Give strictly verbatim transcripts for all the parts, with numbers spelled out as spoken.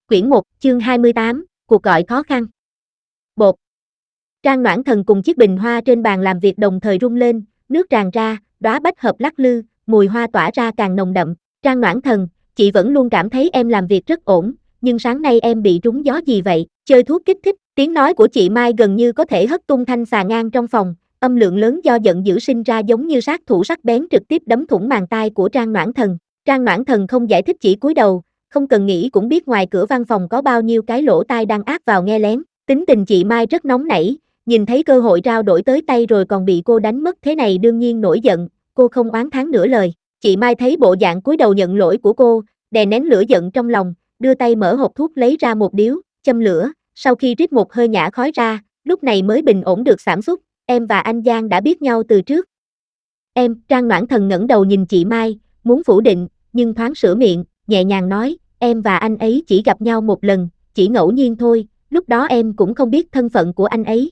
Quyển một, chương hai mươi tám, cuộc gọi khó khăn. Bột. Trang Noãn Thần cùng chiếc bình hoa trên bàn làm việc đồng thời rung lên, nước tràn ra, đóa bách hợp lắc lư, mùi hoa tỏa ra càng nồng đậm. Trang Noãn Thần, chị vẫn luôn cảm thấy em làm việc rất ổn, nhưng sáng nay em bị trúng gió gì vậy? Chơi thuốc kích thích. Tiếng nói của chị Mai gần như có thể hất tung thanh xà ngang trong phòng, âm lượng lớn do giận dữ sinh ra giống như sát thủ sắc bén trực tiếp đấm thủng màng tai của Trang Noãn Thần. Trang Noãn Thần không giải thích, chỉ cúi đầu, không cần nghĩ cũng biết ngoài cửa văn phòng có bao nhiêu cái lỗ tai đang áp vào nghe lén. Tính tình chị Mai rất nóng nảy, nhìn thấy cơ hội trao đổi tới tay rồi còn bị cô đánh mất thế này đương nhiên nổi giận, cô không oán thán nửa lời. Chị Mai thấy bộ dạng cúi đầu nhận lỗi của cô, đè nén lửa giận trong lòng, đưa tay mở hộp thuốc lấy ra một điếu, châm lửa, sau khi rít một hơi nhả khói ra, lúc này mới bình ổn được cảm xúc. Em và anh Giang đã biết nhau từ trước. Em, Trang Noãn Thần ngẩng đầu nhìn chị Mai, muốn phủ định, nhưng thoáng sửa miệng, nhẹ nhàng nói, em và anh ấy chỉ gặp nhau một lần, chỉ ngẫu nhiên thôi, lúc đó em cũng không biết thân phận của anh ấy.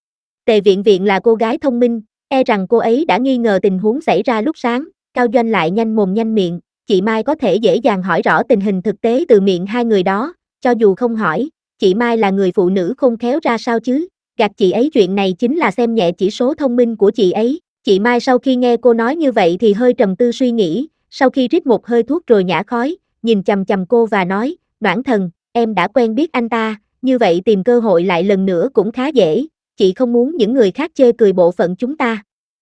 Tề Viện Viện là cô gái thông minh, e rằng cô ấy đã nghi ngờ tình huống xảy ra lúc sáng, Cao Doanh lại nhanh mồm nhanh miệng, chị Mai có thể dễ dàng hỏi rõ tình hình thực tế từ miệng hai người đó, cho dù không hỏi, chị Mai là người phụ nữ khôn khéo ra sao chứ, gạt chị ấy chuyện này chính là xem nhẹ chỉ số thông minh của chị ấy. Chị Mai sau khi nghe cô nói như vậy thì hơi trầm tư suy nghĩ, sau khi rít một hơi thuốc rồi nhả khói, nhìn chằm chằm cô và nói, Noãn Thần, em đã quen biết anh ta, như vậy tìm cơ hội lại lần nữa cũng khá dễ, chị không muốn những người khác chê cười bộ phận chúng ta.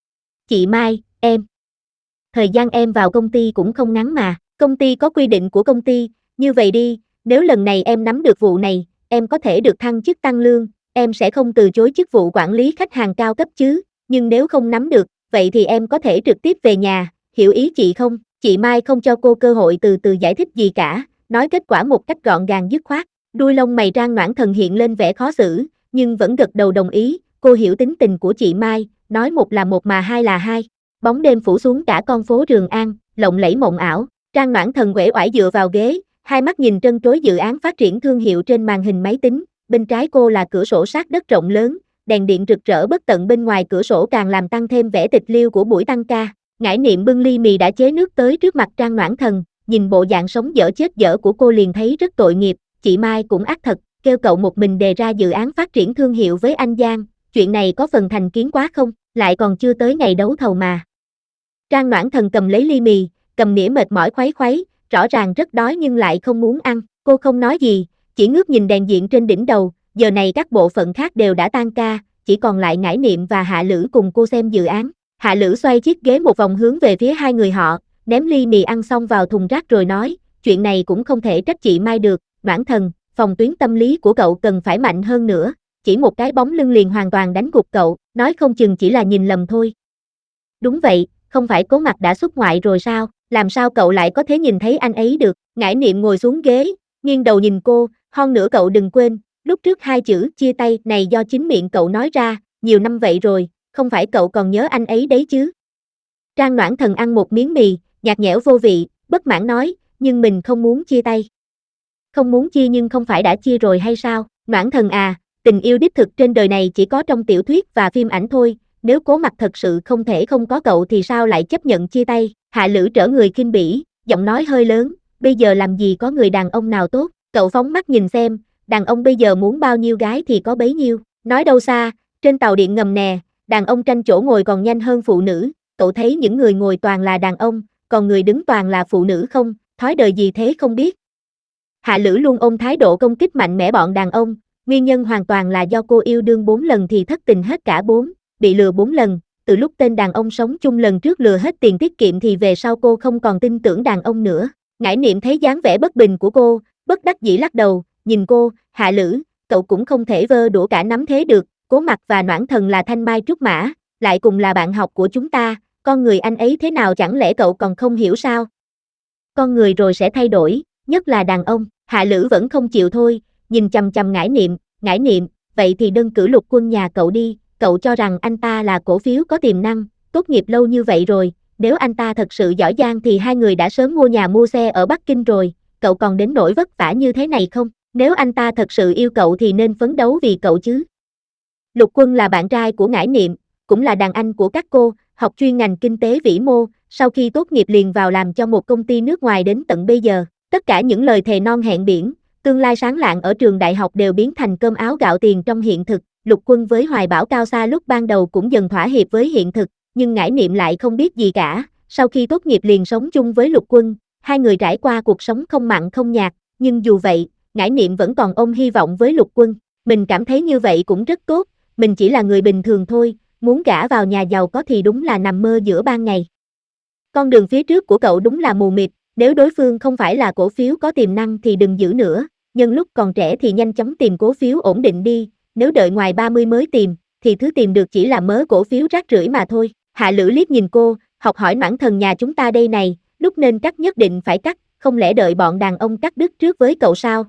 Chị Mai, em. Thời gian em vào công ty cũng không ngắn mà, công ty có quy định của công ty, như vậy đi, nếu lần này em nắm được vụ này, em có thể được thăng chức tăng lương, em sẽ không từ chối chức vụ quản lý khách hàng cao cấp chứ, nhưng nếu không nắm được, vậy thì em có thể trực tiếp về nhà, hiểu ý chị không? Chị Mai không cho cô cơ hội từ từ giải thích gì cả, nói kết quả một cách gọn gàng dứt khoát. Đuôi lông mày Trang Noãn Thần hiện lên vẻ khó xử, nhưng vẫn gật đầu đồng ý, cô hiểu tính tình của chị Mai, nói một là một mà hai là hai. Bóng đêm phủ xuống cả con phố Trường An, lộng lẫy mộng ảo, Trang Noãn Thần uể oải dựa vào ghế, hai mắt nhìn trân trối dự án phát triển thương hiệu trên màn hình máy tính, bên trái cô là cửa sổ sát đất rộng lớn, đèn điện rực rỡ bất tận bên ngoài cửa sổ càng làm tăng thêm vẻ tịch liêu của buổi tăng ca. Ngải Niệm bưng ly mì đã chế nước tới trước mặt Trang Noãn Thần, nhìn bộ dạng sống dở chết dở của cô liền thấy rất tội nghiệp, chị Mai cũng ác thật, kêu cậu một mình đề ra dự án phát triển thương hiệu với anh Giang, chuyện này có phần thành kiến quá không, lại còn chưa tới ngày đấu thầu mà. Trang Noãn Thần cầm lấy ly mì, cầm nĩa mệt mỏi khuấy khuấy, rõ ràng rất đói nhưng lại không muốn ăn, cô không nói gì, chỉ ngước nhìn đèn điện trên đỉnh đầu, giờ này các bộ phận khác đều đã tan ca, chỉ còn lại Ngải Niệm và Hạ Lữ cùng cô xem dự án. Hạ Lữ xoay chiếc ghế một vòng hướng về phía hai người họ, ném ly mì ăn xong vào thùng rác rồi nói, chuyện này cũng không thể trách chị Mai được, Noãn Thần, phòng tuyến tâm lý của cậu cần phải mạnh hơn nữa, chỉ một cái bóng lưng liền hoàn toàn đánh gục cậu, nói không chừng chỉ là nhìn lầm thôi. Đúng vậy, không phải Cố Mặc đã xuất ngoại rồi sao, làm sao cậu lại có thể nhìn thấy anh ấy được? Ngải Niệm ngồi xuống ghế, nghiêng đầu nhìn cô, hơn nữa cậu đừng quên, lúc trước hai chữ chia tay này do chính miệng cậu nói ra, nhiều năm vậy rồi, không phải cậu còn nhớ anh ấy đấy chứ? Trang Noãn Thần ăn một miếng mì, nhạt nhẽo vô vị, bất mãn nói, nhưng mình không muốn chia tay. Không muốn chia nhưng không phải đã chia rồi hay sao? Noãn Thần à, tình yêu đích thực trên đời này chỉ có trong tiểu thuyết và phim ảnh thôi, nếu Cố Mặc thật sự không thể không có cậu thì sao lại chấp nhận chia tay? Hạ Lữ trở người khinh bỉ, giọng nói hơi lớn, bây giờ làm gì có người đàn ông nào tốt, cậu phóng mắt nhìn xem, đàn ông bây giờ muốn bao nhiêu gái thì có bấy nhiêu, nói đâu xa, trên tàu điện ngầm nè, đàn ông tranh chỗ ngồi còn nhanh hơn phụ nữ, cậu thấy những người ngồi toàn là đàn ông, còn người đứng toàn là phụ nữ không, thói đời gì thế không biết. Hạ Lữ luôn ôm thái độ công kích mạnh mẽ bọn đàn ông, nguyên nhân hoàn toàn là do cô yêu đương bốn lần thì thất tình hết cả bốn, bị lừa bốn lần, từ lúc tên đàn ông sống chung lần trước lừa hết tiền tiết kiệm thì về sau cô không còn tin tưởng đàn ông nữa. Ngải Niệm thấy dáng vẻ bất bình của cô, bất đắc dĩ lắc đầu, nhìn cô, Hạ Lữ, cậu cũng không thể vơ đũa cả nắm thế được, Cố Mặc và Noãn Thần là thanh mai trúc mã, lại cùng là bạn học của chúng ta, con người anh ấy thế nào chẳng lẽ cậu còn không hiểu sao? Con người rồi sẽ thay đổi, nhất là đàn ông. Hạ Lữ vẫn không chịu thôi, nhìn chằm chằm Ngải Niệm, Ngải Niệm, vậy thì đơn cử Lục Quân nhà cậu đi, cậu cho rằng anh ta là cổ phiếu có tiềm năng, tốt nghiệp lâu như vậy rồi, nếu anh ta thật sự giỏi giang thì hai người đã sớm mua nhà mua xe ở Bắc Kinh rồi, cậu còn đến nỗi vất vả như thế này không? Nếu anh ta thật sự yêu cậu thì nên phấn đấu vì cậu chứ. Lục Quân là bạn trai của Ngải Niệm, cũng là đàn anh của các cô, học chuyên ngành kinh tế vĩ mô, sau khi tốt nghiệp liền vào làm cho một công ty nước ngoài đến tận bây giờ. Tất cả những lời thề non hẹn biển, Tương lai sáng lạng ở trường đại học đều biến thành cơm áo gạo tiền trong hiện thực, Lục Quân với hoài bão cao xa lúc ban đầu cũng dần thỏa hiệp với hiện thực, nhưng Ngải Niệm lại không biết gì cả, sau khi tốt nghiệp liền sống chung với Lục Quân, hai người trải qua cuộc sống không mặn không nhạt, nhưng dù vậy, Ngải Niệm vẫn còn ôm hy vọng với Lục Quân, mình cảm thấy như vậy cũng rất tốt, mình chỉ là người bình thường thôi, muốn gả vào nhà giàu có thì đúng là nằm mơ giữa ban ngày. Con đường phía trước của cậu đúng là mù mịt, nếu đối phương không phải là cổ phiếu có tiềm năng thì đừng giữ nữa, nhân lúc còn trẻ thì nhanh chóng tìm cổ phiếu ổn định đi, nếu đợi ngoài ba mươi mới tìm, thì thứ tìm được chỉ là mớ cổ phiếu rác rưởi mà thôi. Hạ Lữ liếc nhìn cô, học hỏi Noãn Thần nhà chúng ta đây này, lúc nên cắt nhất định phải cắt, không lẽ đợi bọn đàn ông cắt đứt trước với cậu sao?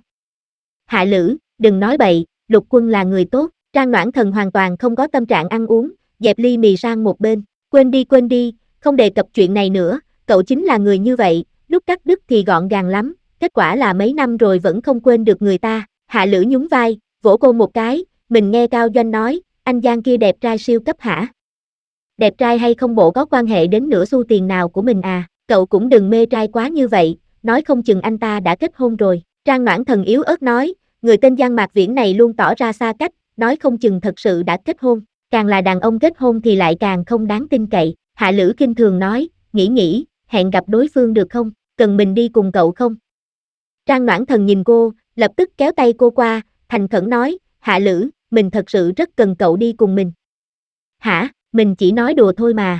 Hạ Lữ, đừng nói bậy, Lục Quân là người tốt, Trang Noãn Thần hoàn toàn không có tâm trạng ăn uống, dẹp ly mì sang một bên, quên đi quên đi, không đề cập chuyện này nữa, cậu chính là người như vậy, lúc cắt đứt thì gọn gàng lắm, kết quả là mấy năm rồi vẫn không quên được người ta. Hạ Lữ nhún vai, vỗ cô một cái, mình nghe Cao Doanh nói, anh Giang kia đẹp trai siêu cấp hả? Đẹp trai hay không bộ có quan hệ đến nửa xu tiền nào của mình à, cậu cũng đừng mê trai quá như vậy, nói không chừng anh ta đã kết hôn rồi. Trang Noãn Thần yếu ớt nói, người tên Giang Mạc Viễn này luôn tỏ ra xa cách, nói không chừng thật sự đã kết hôn, càng là đàn ông kết hôn thì lại càng không đáng tin cậy. Hạ Lữ kinh thường nói, nghĩ nghĩ, hẹn gặp đối phương được không, cần mình đi cùng cậu không? Trang Noãn Thần nhìn cô, lập tức kéo tay cô qua, thành khẩn nói, Hạ Lữ, mình thật sự rất cần cậu đi cùng mình. Hả, mình chỉ nói đùa thôi mà.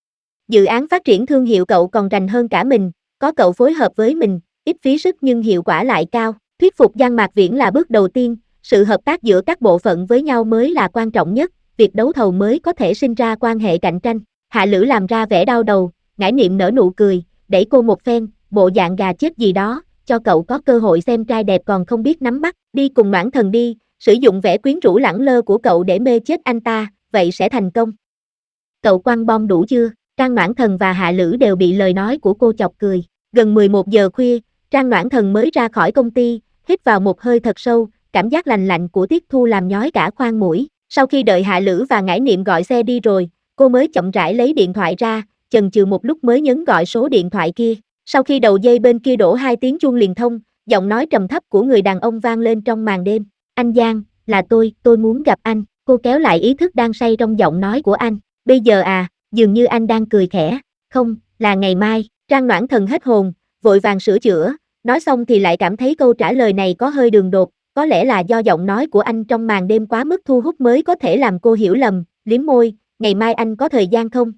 Dự án phát triển thương hiệu cậu còn rành hơn cả mình, có cậu phối hợp với mình, ít phí sức nhưng hiệu quả lại cao. Thuyết phục Giang Mạc Viễn là bước đầu tiên, sự hợp tác giữa các bộ phận với nhau mới là quan trọng nhất, việc đấu thầu mới có thể sinh ra quan hệ cạnh tranh. Hạ Lữ làm ra vẻ đau đầu, Ngải Niệm nở nụ cười, đẩy cô một phen, bộ dạng gà chết gì đó, cho cậu có cơ hội xem trai đẹp còn không biết nắm bắt, đi cùng Noãn Thần đi, sử dụng vẻ quyến rũ lẳng lơ của cậu để mê chết anh ta, vậy sẽ thành công. Cậu quăng bom đủ chưa? Trang Noãn Thần và Hạ Lữ đều bị lời nói của cô chọc cười. Gần mười một giờ khuya, Trang Noãn Thần mới ra khỏi công ty, hít vào một hơi thật sâu, cảm giác lành lạnh của Tiết Thu làm nhói cả khoang mũi. Sau khi đợi Hạ Lữ và Ngải Niệm gọi xe đi rồi, cô mới chậm rãi lấy điện thoại ra, chần chừ một lúc mới nhấn gọi số điện thoại kia. Sau khi đầu dây bên kia đổ hai tiếng chuông liền thông, giọng nói trầm thấp của người đàn ông vang lên trong màn đêm. Anh Giang, là tôi, tôi muốn gặp anh. Cô kéo lại ý thức đang say trong giọng nói của anh. Bây giờ à, dường như anh đang cười khẽ. Không, là ngày mai. Trang Noãn Thần hết hồn, vội vàng sửa chữa. Nói xong thì lại cảm thấy câu trả lời này có hơi đường đột. Có lẽ là do giọng nói của anh trong màn đêm quá mức thu hút mới có thể làm cô hiểu lầm. Liếm môi, ngày mai anh có thời gian không?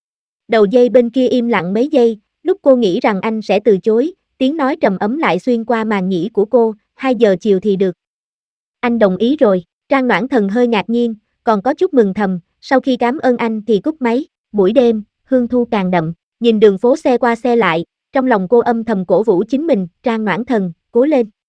Đầu dây bên kia im lặng mấy giây, lúc cô nghĩ rằng anh sẽ từ chối, tiếng nói trầm ấm lại xuyên qua màn nhĩ của cô, hai giờ chiều thì được. Anh đồng ý rồi. Trang Noãn Thần hơi ngạc nhiên, còn có chút mừng thầm, sau khi cảm ơn anh thì cúp máy. Buổi đêm, hương thu càng đậm, nhìn đường phố xe qua xe lại, trong lòng cô âm thầm cổ vũ chính mình, Trang Noãn Thần, cố lên.